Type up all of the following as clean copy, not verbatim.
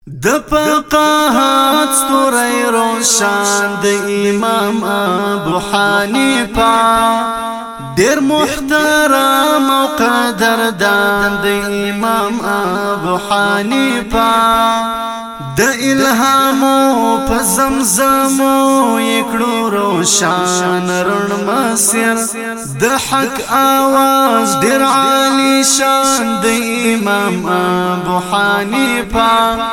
د فقاهت ستوری روشان د امام ابو حنیفه ډیر محترم او قدردان د امام ابو حنیفه د الهام په زمزم یکړو روشان رڼ مسیر د حق आवाज ډیر عالی شان د امام ابو حنیفه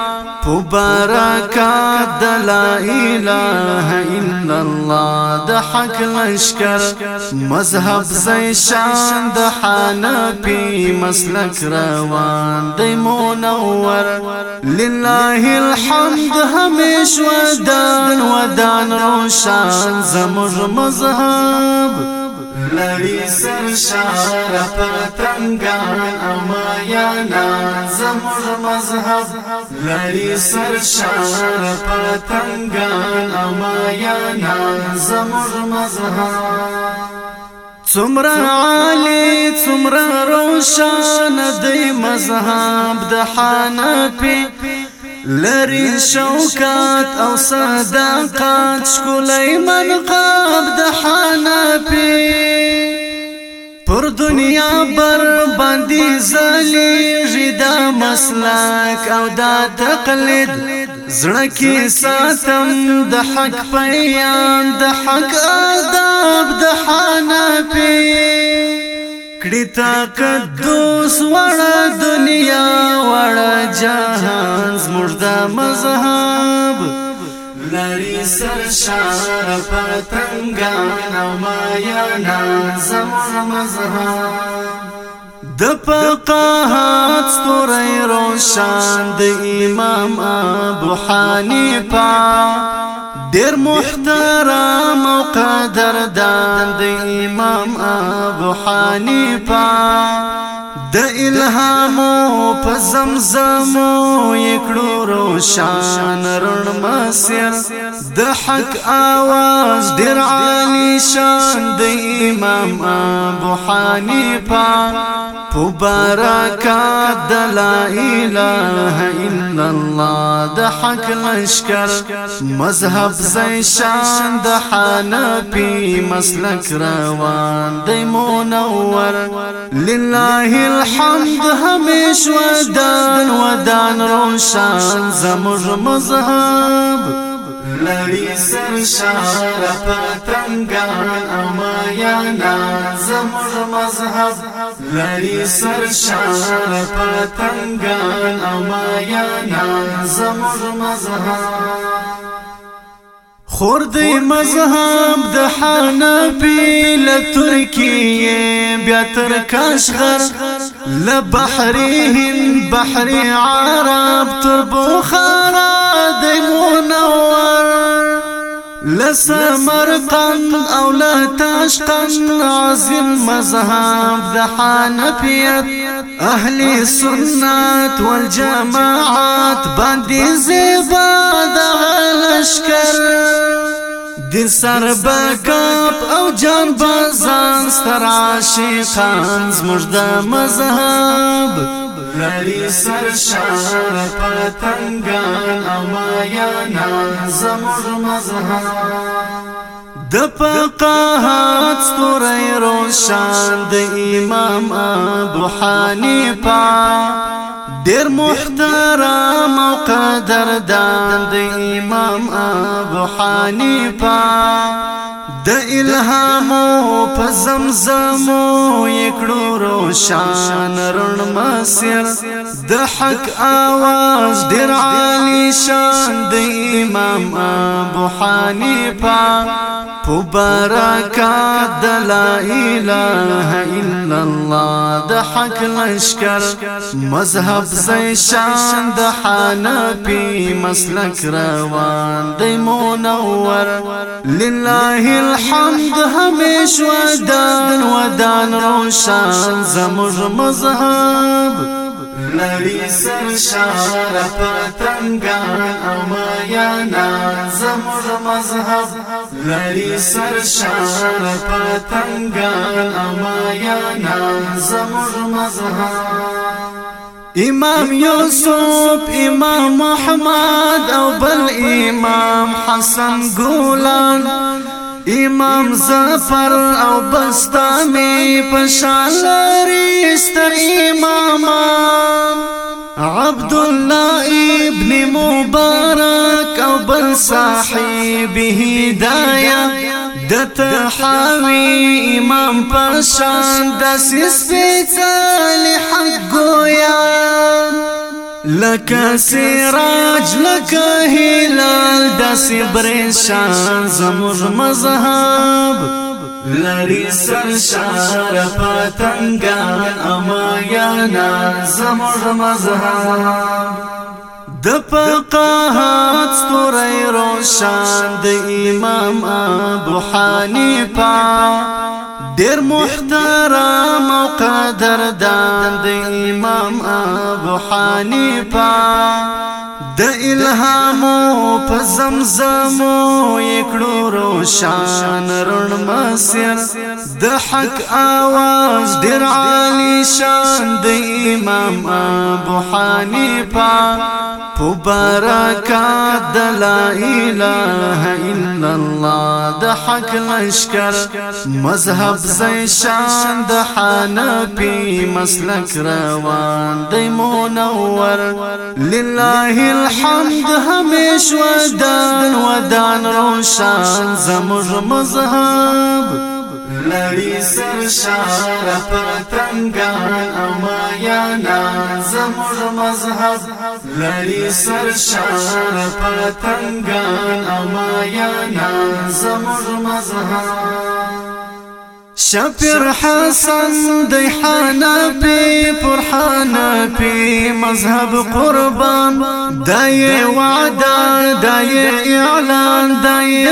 برکات د لا اله الا الله د حق لشکر مذهب زي شان د حنفي مسلک روان د منور لله الحمد همیش ودان روشان زمر مذهب لری سرشار پتنگان امایانا زمر مذهب لری سرشار پتنگان امایانا زمر مذهب څومره عالی څومره روشان دی مذهب د حنفي لری شوکات او صداقات شکلی منقب د حنفي پر دنیا بر باندې زلیږي دا مسلک او دا تقلید زړه کې ساتم د حق بیان د حق آداب د حنفي کړي تقدس وړه دنیا وړه جهان زموږ د مذهب لری سرشار پتنگان او مایانا زموږ مذهب د فقاهت ستوری روشان د امام ابو حنیفه ډیر محترم او قدردان د امام ابو حنیفه د الهام په زمزم یکړو روشان رڼ مسیر د حق आवाज ډیر عالی شان د امام ابو حنیفه برکات د لا اله الا الله د حق لشکر مذهب زي شان د حنفي مسلک روان د منور لله الحمد همیش ودان روشان زمر مذهب لری سرشار پتنگان امایانا زمر مذهب لری سرشار پتنگان امایانا زمر مذهب خورد مذهب د حنفي له ترکیه بیا تر کاشغر له بحر هند بحر عرب تر بخارا د منور لسمرقند او لتاشقند عظیم مذهب د حنفیت اهل سنت والجماعات باندې زیبا د لشکر د سر بکاپ او جان بازان ستر عاشقان زموږ د مذهب لری سرشار پتنگان امایانا زمر مذهب د فقاهت ستوری روشان د امام ابو حنیفه ډیر محترم او قدردان د امام ابو حنیفه د الهام په زمزم یکړو روشان رڼ مسیر د حق आवाज ډیر عالی شان د امام ابو حنیفه برکات د لا اله الا الله د حق لشکر مذهب زي شان د حنفي مسلک روان د منور لله الحمد همیش ودان روشان زمر مذهب لری سرشار پتنگان امایانا زمر مذهب لری سرشار پتنگان امایانا زمر مذهب امام یوسف امام محمد او بل امام حسن ګولان امام ظفر او بستامي پشان لري ستر امامان عبد الله ابن مبارك او بل صاحب هدايه دتحاوي امام پشان دسس پیڅلی حق گویا لك سراج لك هلال دس برشان زمر مذهب لري سرشار پتنگان امایانا زمر مذهب د فقاهت ستوری روشان د امام ابو حنیفه ډیر محترم او قدردان د امام ابو حنیفه د الهامو په زمزمو یکړو روشان رڼ مسیر د حق आवाज ډیر عالی شان د امام ابو حنیفه په برکات د لا اله الا الله د حق لشکر مذهب زیشان د حنفی مسلک روان د منور لله الحمد همیش ودان روشان زمر مذهب لري سرشار پتنگان امایانا زمر مذهب لري سرشار پتنگان امایانا زمر مذهب شفر حسن دی حنفی پر حنفی مذهب قربان دای وعده دای اعلان دای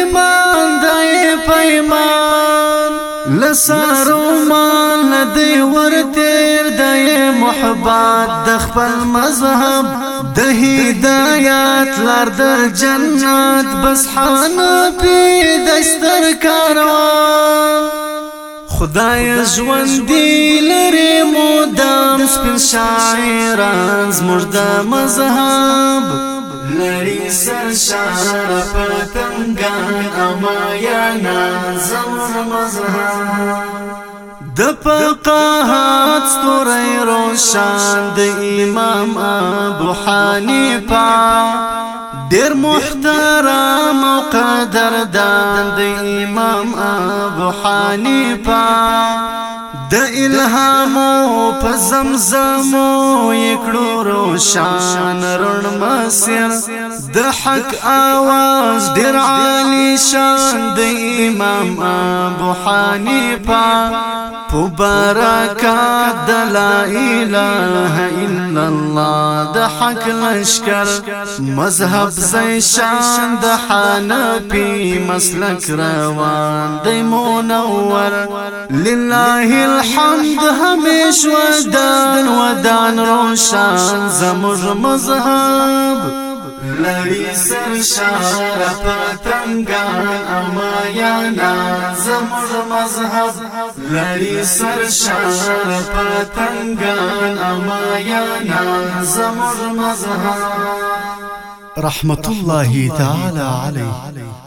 پیمان لسارومان لدی ورتیر دای محبت د خپل مذهب د هدایت لار د جنت بس حنفی دستر کاروان خدای ژوندی لري مدام سپین شاعران زموږ د مذهب لري سرشار پتنگان امایانا زمر مذهب د فقاهت ستوری روشان د امام ابو حنیفه ډیر محترم او قدردان د امام ابو حنیفه د الهامو په زمزمو یکړو روشان رڼ مسیر د حق आवाज ډیر عالی شان د امام ابو حنیفه په برکات د لا اله الا الله د حق لشکر مذهب زیشان د حنفی مسلک روان د منور لله الحمد همیش ودان روشان زمر مذهب لري سرشار پتنگان امایانا زمر مذهب لري سرشار پتنگان امایانا زمر مذهب رحمة الله تعالى عليه